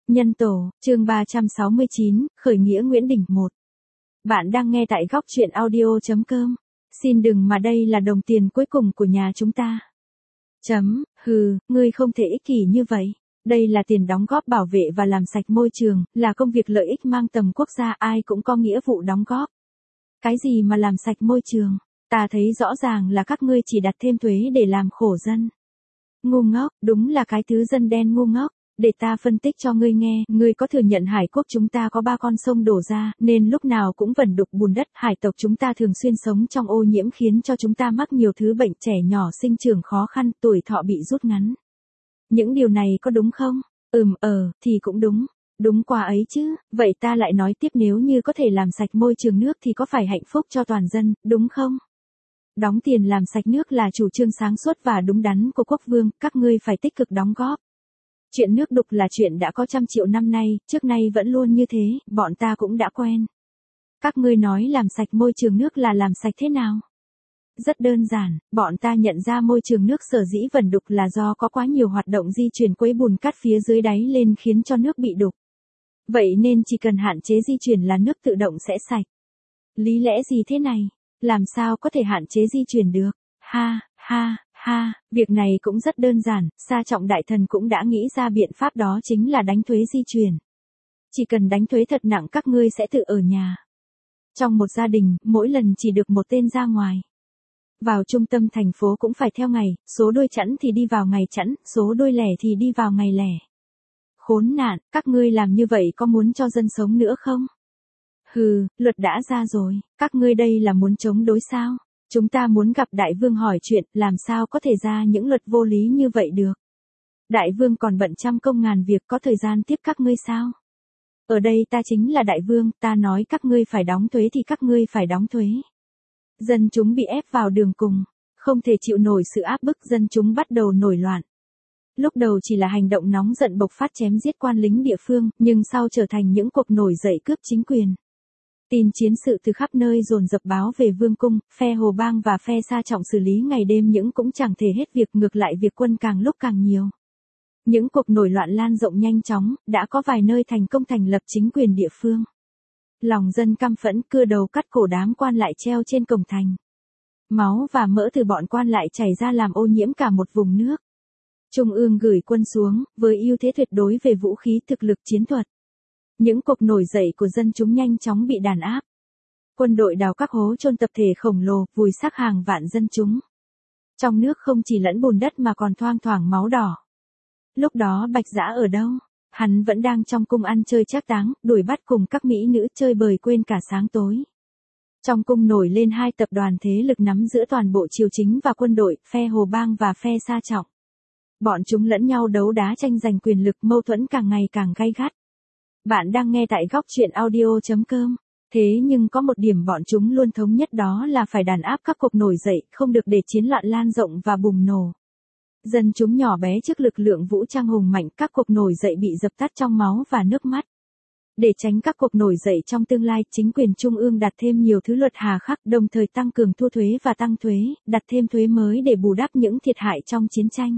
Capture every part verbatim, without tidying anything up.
Nhân tổ, chương ba trăm sáu mươi chín, khởi nghĩa Nguyễn Đình một. Bạn đang nghe tại góc truyện audio.com. Xin đừng mà đây là đồng tiền cuối cùng của nhà chúng ta. Chấm, hừ, ngươi không thể ích kỷ như vậy. Đây là tiền đóng góp bảo vệ và làm sạch môi trường, là công việc lợi ích mang tầm quốc gia, ai cũng có nghĩa vụ đóng góp. Cái gì mà làm sạch môi trường? Ta thấy rõ ràng là các ngươi chỉ đặt thêm thuế để làm khổ dân. Ngu ngốc, đúng là cái thứ dân đen ngu ngốc. Để ta phân tích cho ngươi nghe, ngươi có thừa nhận Hải Quốc chúng ta có ba con sông đổ ra, nên lúc nào cũng vẩn đục bùn đất, hải tộc chúng ta thường xuyên sống trong ô nhiễm khiến cho chúng ta mắc nhiều thứ bệnh, trẻ nhỏ sinh trưởng khó khăn, tuổi thọ bị rút ngắn. Những điều này có đúng không? Ừm, ờ, thì cũng đúng. Đúng quá ấy chứ, vậy ta lại nói tiếp, nếu như có thể làm sạch môi trường nước thì có phải hạnh phúc cho toàn dân, đúng không? Đóng tiền làm sạch nước là chủ trương sáng suốt và đúng đắn của quốc vương, các ngươi phải tích cực đóng góp. Chuyện nước đục là chuyện đã có trăm triệu năm nay, trước nay vẫn luôn như thế, bọn ta cũng đã quen. Các ngươi nói làm sạch môi trường nước là làm sạch thế nào? Rất đơn giản, bọn ta nhận ra môi trường nước sở dĩ vẩn đục là do có quá nhiều hoạt động di chuyển quấy bùn cát phía dưới đáy lên khiến cho nước bị đục. Vậy nên chỉ cần hạn chế di chuyển là nước tự động sẽ sạch. Lý lẽ gì thế này? Làm sao có thể hạn chế di chuyển được? Ha, ha. Ha, việc này cũng rất đơn giản, Sa Trọng đại thần cũng đã nghĩ ra biện pháp, đó chính là đánh thuế di chuyển. Chỉ cần đánh thuế thật nặng các ngươi sẽ tự ở nhà. Trong một gia đình, mỗi lần chỉ được một tên ra ngoài. Vào trung tâm thành phố cũng phải theo ngày, số đôi chẵn thì đi vào ngày chẵn, số đôi lẻ thì đi vào ngày lẻ. Khốn nạn, các ngươi làm như vậy có muốn cho dân sống nữa không? Hừ, luật đã ra rồi, các ngươi đây là muốn chống đối sao? Chúng ta muốn gặp đại vương hỏi chuyện, làm sao có thể ra những luật vô lý như vậy được. Đại vương còn bận trăm công ngàn việc, có thời gian tiếp các ngươi sao? Ở đây ta chính là đại vương, ta nói các ngươi phải đóng thuế thì các ngươi phải đóng thuế. Dân chúng bị ép vào đường cùng, không thể chịu nổi sự áp bức, dân chúng bắt đầu nổi loạn. Lúc đầu chỉ là hành động nóng giận bộc phát chém giết quan lính địa phương, nhưng sau trở thành những cuộc nổi dậy cướp chính quyền. Tin chiến sự từ khắp nơi dồn dập báo về vương cung, phe Hồ Bang và phe Sa Trọng xử lý ngày đêm những cũng chẳng thể hết việc, ngược lại việc quân càng lúc càng nhiều. Những cuộc nổi loạn lan rộng nhanh chóng, đã có vài nơi thành công thành lập chính quyền địa phương. Lòng dân căm phẫn, cưa đầu cắt cổ đám quan lại treo trên cổng thành. Máu và mỡ từ bọn quan lại chảy ra làm ô nhiễm cả một vùng nước. Trung ương gửi quân xuống, với ưu thế tuyệt đối về vũ khí, thực lực, chiến thuật. Những cuộc nổi dậy của dân chúng nhanh chóng bị đàn áp. Quân đội đào các hố chôn tập thể khổng lồ, vùi xác hàng vạn dân chúng. Trong nước không chỉ lẫn bùn đất mà còn thoang thoảng máu đỏ. Lúc đó Bạch Dã ở đâu? Hắn vẫn đang trong cung ăn chơi trác táng, đuổi bắt cùng các mỹ nữ chơi bời quên cả sáng tối. Trong cung nổi lên hai tập đoàn thế lực nắm giữa toàn bộ triều chính và quân đội, phe Hồ Bang và phe Sa Trọng. Bọn chúng lẫn nhau đấu đá tranh giành quyền lực, mâu thuẫn càng ngày càng gay gắt. Bạn đang nghe tại góc truyện audio.com. Thế nhưng có một điểm bọn chúng luôn thống nhất, đó là phải đàn áp các cuộc nổi dậy, không được để chiến loạn lan rộng và bùng nổ. Dân chúng nhỏ bé trước lực lượng vũ trang hùng mạnh, các cuộc nổi dậy bị dập tắt trong máu và nước mắt. Để tránh các cuộc nổi dậy trong tương lai, chính quyền trung ương đặt thêm nhiều thứ luật hà khắc, đồng thời tăng cường thu thuế và tăng thuế, đặt thêm thuế mới để bù đắp những thiệt hại trong chiến tranh.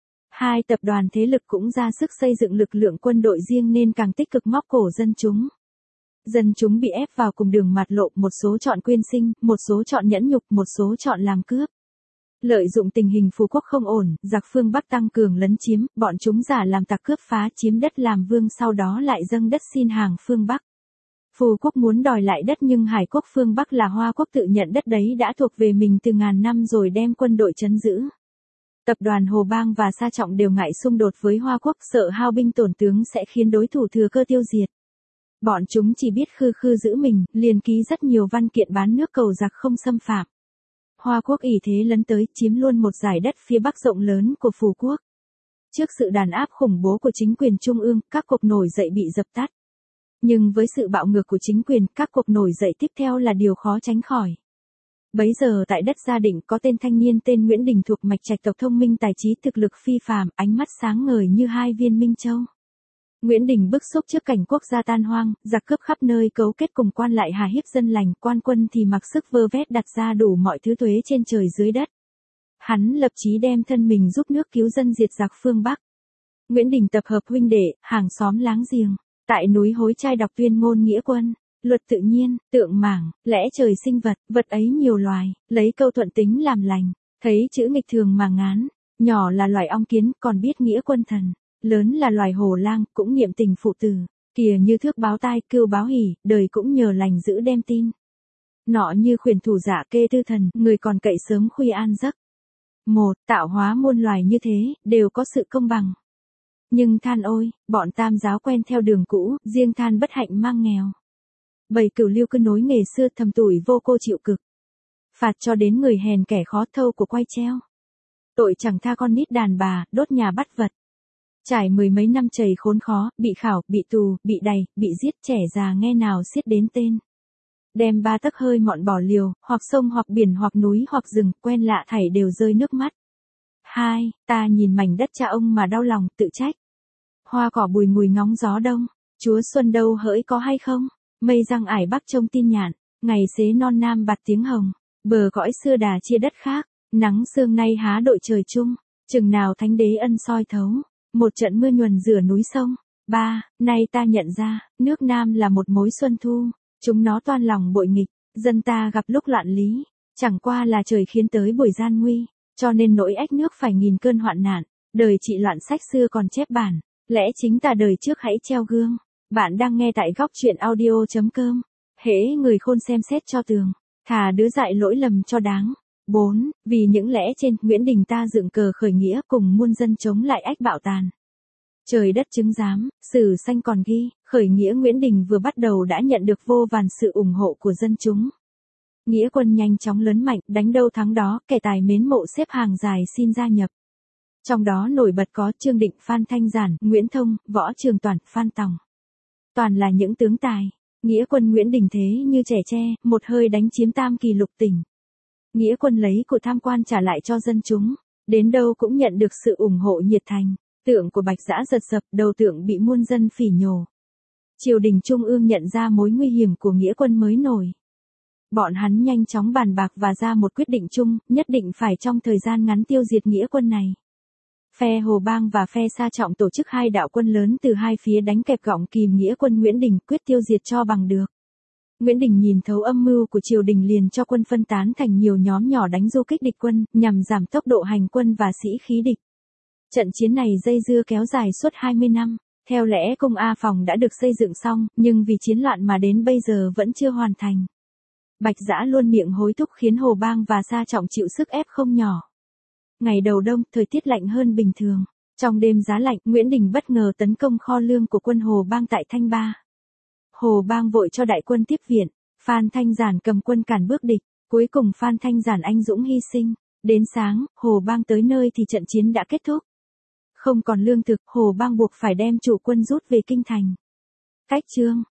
Hai tập đoàn thế lực cũng ra sức xây dựng lực lượng quân đội riêng nên càng tích cực móc cổ dân chúng. Dân chúng bị ép vào cùng đường mạt lộ, một số chọn quyên sinh, một số chọn nhẫn nhục, một số chọn làm cướp. Lợi dụng tình hình Phú Quốc không ổn, giặc phương Bắc tăng cường lấn chiếm, bọn chúng giả làm tặc cướp phá chiếm đất làm vương, sau đó lại dâng đất xin hàng phương Bắc. Phú Quốc muốn đòi lại đất nhưng Hải Quốc phương Bắc là Hoa Quốc tự nhận đất đấy đã thuộc về mình từ ngàn năm rồi đem quân đội trấn giữ. Tập đoàn Hồ Bang và Sa Trọng đều ngại xung đột với Hoa Quốc, sợ hao binh tổn tướng sẽ khiến đối thủ thừa cơ tiêu diệt. Bọn chúng chỉ biết khư khư giữ mình, liền ký rất nhiều văn kiện bán nước cầu giặc không xâm phạm. Hoa Quốc ỷ thế lấn tới, chiếm luôn một dải đất phía bắc rộng lớn của Phú Quốc. Trước sự đàn áp khủng bố của chính quyền trung ương, các cuộc nổi dậy bị dập tắt. Nhưng với sự bạo ngược của chính quyền, các cuộc nổi dậy tiếp theo là điều khó tránh khỏi. Bấy giờ tại đất Gia Định có tên thanh niên tên Nguyễn Đình thuộc mạch trạch tộc thông minh tài trí, thực lực phi phàm, ánh mắt sáng ngời như hai viên minh châu. Nguyễn Đình bức xúc trước cảnh quốc gia tan hoang, giặc cướp khắp nơi cấu kết cùng quan lại hà hiếp dân lành, quan quân thì mặc sức vơ vét đặt ra đủ mọi thứ thuế trên trời dưới đất. Hắn lập chí đem thân mình giúp nước cứu dân diệt giặc phương Bắc. Nguyễn Đình tập hợp huynh đệ, hàng xóm láng giềng, tại núi Hối Trai đọc tuyên ngôn nghĩa quân, luật tự nhiên, tượng mảng, lẽ trời sinh vật, vật ấy nhiều loài, lấy câu thuận tính làm lành, thấy chữ nghịch thường mà ngán, nhỏ là loài ong kiến, còn biết nghĩa quân thần, lớn là loài hổ lang, cũng niệm tình phụ tử, kìa như thước báo tai, cưu báo hỉ, đời cũng nhờ lành giữ đem tin. Nọ như khuyển thủ giả kê tư thần, người còn cậy sớm khuya an giấc. Một, tạo hóa muôn loài như thế, đều có sự công bằng. Nhưng than ôi, bọn tam giáo quen theo đường cũ, riêng than bất hạnh mang nghèo. Bầy cửu lưu cứ nối nghề xưa thầm tủi vô cô chịu cực. Phạt cho đến người hèn kẻ khó thâu của quay treo. Tội chẳng tha con nít đàn bà, đốt nhà bắt vật. Trải mười mấy năm chầy khốn khó, bị khảo, bị tù, bị đày, bị giết, trẻ già nghe nào xiết đến tên. Đem ba tấc hơi mọn bỏ liều, hoặc sông hoặc biển hoặc núi hoặc rừng, quen lạ thảy đều rơi nước mắt. Hai, ta nhìn mảnh đất cha ông mà đau lòng, tự trách. Hoa cỏ bùi ngùi ngóng gió đông, chúa xuân đâu hỡi có hay không? Mây răng ải bắc trông tin nhạn, ngày xế non nam bạt tiếng hồng, bờ cõi xưa đà chia đất khác, nắng sương nay há đội trời chung, chừng nào thánh đế ân soi thấu, một trận mưa nhuần rửa núi sông. Ba, nay ta nhận ra, nước Nam là một mối xuân thu, chúng nó toan lòng bội nghịch, dân ta gặp lúc loạn lý, chẳng qua là trời khiến tới buổi gian nguy, cho nên nỗi ách nước phải nghìn cơn hoạn nạn, đời trị loạn sách xưa còn chép bản, lẽ chính ta đời trước hãy treo gương. Bạn đang nghe tại góc truyện audio.com. Hễ người khôn xem xét cho tường, thà đứa dại lỗi lầm cho đáng. Bốn, vì những lẽ trên, Nguyễn Đình ta dựng cờ khởi nghĩa cùng muôn dân chống lại ách bạo tàn. Trời đất chứng giám, sử xanh còn ghi, khởi nghĩa Nguyễn Đình vừa bắt đầu đã nhận được vô vàn sự ủng hộ của dân chúng. Nghĩa quân nhanh chóng lớn mạnh, đánh đâu thắng đó, kẻ tài mến mộ xếp hàng dài xin gia nhập. Trong đó nổi bật có Trương Định, Phan Thanh Giản, Nguyễn Thông, Võ Trường Toản, Phan Tòng. Toàn là những tướng tài. Nghĩa quân Nguyễn Đình thế như trẻ tre, một hơi đánh chiếm tam kỳ lục tỉnh. Nghĩa quân lấy của tham quan trả lại cho dân chúng, đến đâu cũng nhận được sự ủng hộ nhiệt thành. Tượng của Bạch Dã giật sập, đầu tượng bị muôn dân phỉ nhổ. Triều đình trung ương nhận ra mối nguy hiểm của nghĩa quân mới nổi. Bọn hắn nhanh chóng bàn bạc và ra một quyết định chung, nhất định phải trong thời gian ngắn tiêu diệt nghĩa quân này. Phe Hồ Bang và phe Sa Trọng tổ chức hai đạo quân lớn từ hai phía đánh kẹp gọng kìm nghĩa quân Nguyễn Đình, quyết tiêu diệt cho bằng được. Nguyễn Đình nhìn thấu âm mưu của triều đình liền cho quân phân tán thành nhiều nhóm nhỏ đánh du kích địch quân, nhằm giảm tốc độ hành quân và sĩ khí địch. Trận chiến này dây dưa kéo dài suốt hai mươi năm, theo lẽ cung A Phòng đã được xây dựng xong, nhưng vì chiến loạn mà đến bây giờ vẫn chưa hoàn thành. Bạch Dã luôn miệng hối thúc khiến Hồ Bang và Sa Trọng chịu sức ép không nhỏ. Ngày đầu đông, thời tiết lạnh hơn bình thường. Trong đêm giá lạnh, Nguyễn Đình bất ngờ tấn công kho lương của quân Hồ Bang tại Thanh Ba. Hồ Bang vội cho đại quân tiếp viện, Phan Thanh Giản cầm quân cản bước địch, cuối cùng Phan Thanh Giản anh dũng hy sinh. Đến sáng, Hồ Bang tới nơi thì trận chiến đã kết thúc. Không còn lương thực, Hồ Bang buộc phải đem chủ quân rút về kinh thành. Cách chương